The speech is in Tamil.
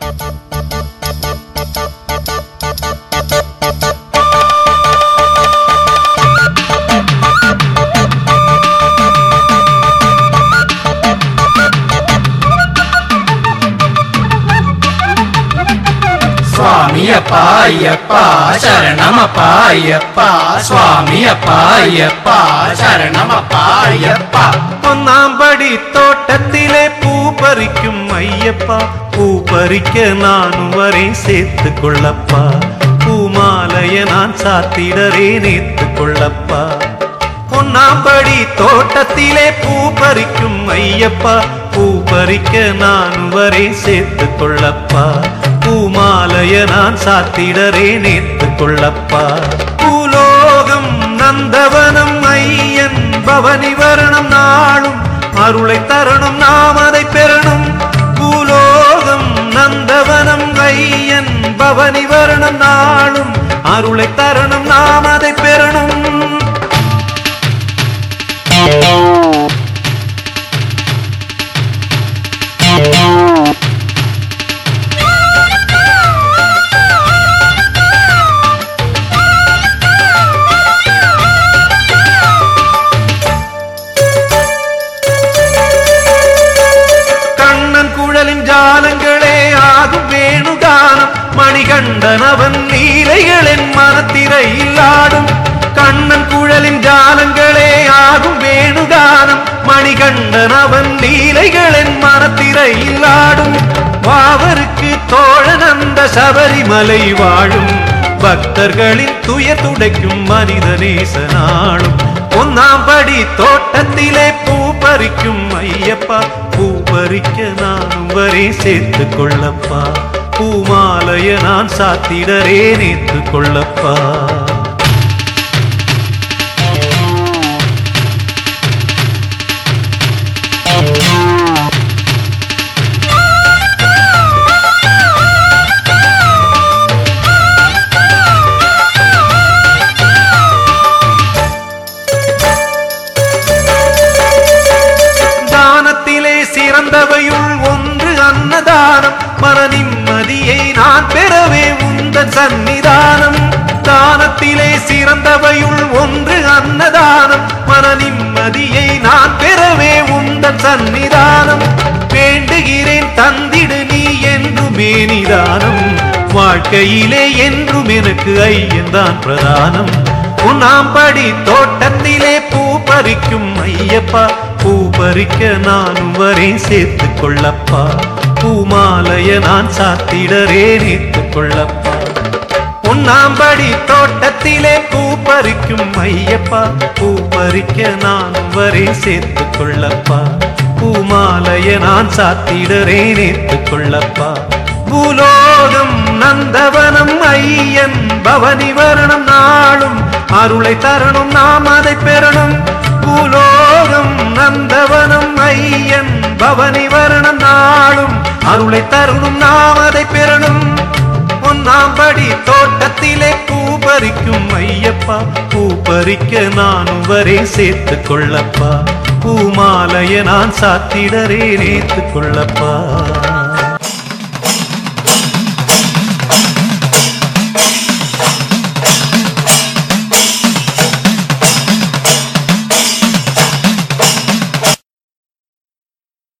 சுவாமியப்பா ஐயப்பா சரணமப்பா ஐயப்பா சுவாமியப்பா ஐயப்பா சரணமப்பா ஐயப்பா. பொன்னாம்படி தோட்டத்திலே பூ பறிக்கும் ஐயப்பா, பூ பறிக்க நானும் வரே சேர்த்து கொள்ளப்பா, பூமாலைய நான் சாத்திடரே நேத்து கொள்ளப்பா. பொன்னாம்படி தோட்டத்திலே பூ பறிக்கும் ஐயப்பா, பூ பறிக்க நானும் வரே சேர்த்து கொள்ளப்பா, பூமாலைய நான் சாத்திடரே நேத்து கொள்ளப்பா. பூலோகம் நந்தவனம் ஐயன் பவனி வரணம் நாளும் அருளை தரணும் நாம் அதை பெறணும். பூலோகம் நந்தவனம் ஐயன் பவனி வரணம் நாளும் அருளை தரணும் நாம் அதை பெறணும். ஜாலங்களே ஆகும் வேணுகானம் மணிகண்டனவன் லீலைகளின் மனத்திரையில் ஆடும். கண்ணன் குழலின் ஜாலங்களே ஆகும் வேணுகானம் மணிகண்டனவன் லீலைகளின் மனத்திரையில் ஆடும். வாவருக்கு தோழன் அந்த சபரிமலை வாழும் பக்தர்களின் துயர் துடைக்கும் மனிதநேச நாளும். பொன்னாம்படி தோட்டத்திலே பூ பறிக்கும் ஐயப்பா, பூ பறிக்க நானும் வரே சேர்த்து கொள்ளப்பா, பூமாலைய நான் சாத்திடரே நேத்து கொள்ளப்பா. சிறந்தவையுள் ஒன்று அன்னதானம், மன நிம்மதியை நான் பெறவே உந்தன் சந்நிதானம். தானத்திலே சிறந்தவையுள் ஒன்று அன்னதானம், மன நிம்மதியை நான் பெறவே உந்தன் சந்நிதானம். வேண்டுகிறேன் தந்திடு நீ என்றுமே நிதானம், வாழ்க்கையிலே என்றும் எனக்கு ஐயன் தான் பிரதானம். பொன்னாம்படி தோட்டத்திலே பூ பறிக்கும் ஐயப்பா, பூ பறிக்க நானும் வரே சேர்த்து கொள்ளப்பா, பூமாலைய நான் சாத்திடரே நேத்து கொள்ளப்பா. பொன்னாம்படி தோட்டத்திலே பூ பறிக்கும் ஐயப்பா, பூ பறிக்க நானும் வரே சேர்த்து கொள்ளப்பா, பூமாலைய நான் சாத்திடரே நேத்து கொள்ளப்பா. பூலோகம் நந்தவனம் ஐயன் பவனி வரணம் நாளும் அருளை தரணும் நாம் அதை பெறணும். பூலோகம் நந்தவனம் ஐயன் பவனி வரணம் நாளும் அருளை தரணும் நாம் அதை பெறணும். பொன்னாம்படி தோட்டத்திலே பூ பறிக்கும் ஐயப்பா, பூ பறிக்க நானும் வரே சேர்த்து கொள்ளப்பா, பூமாலைய நான் சாத்திடரே நேத்து கொள்ளப்பா.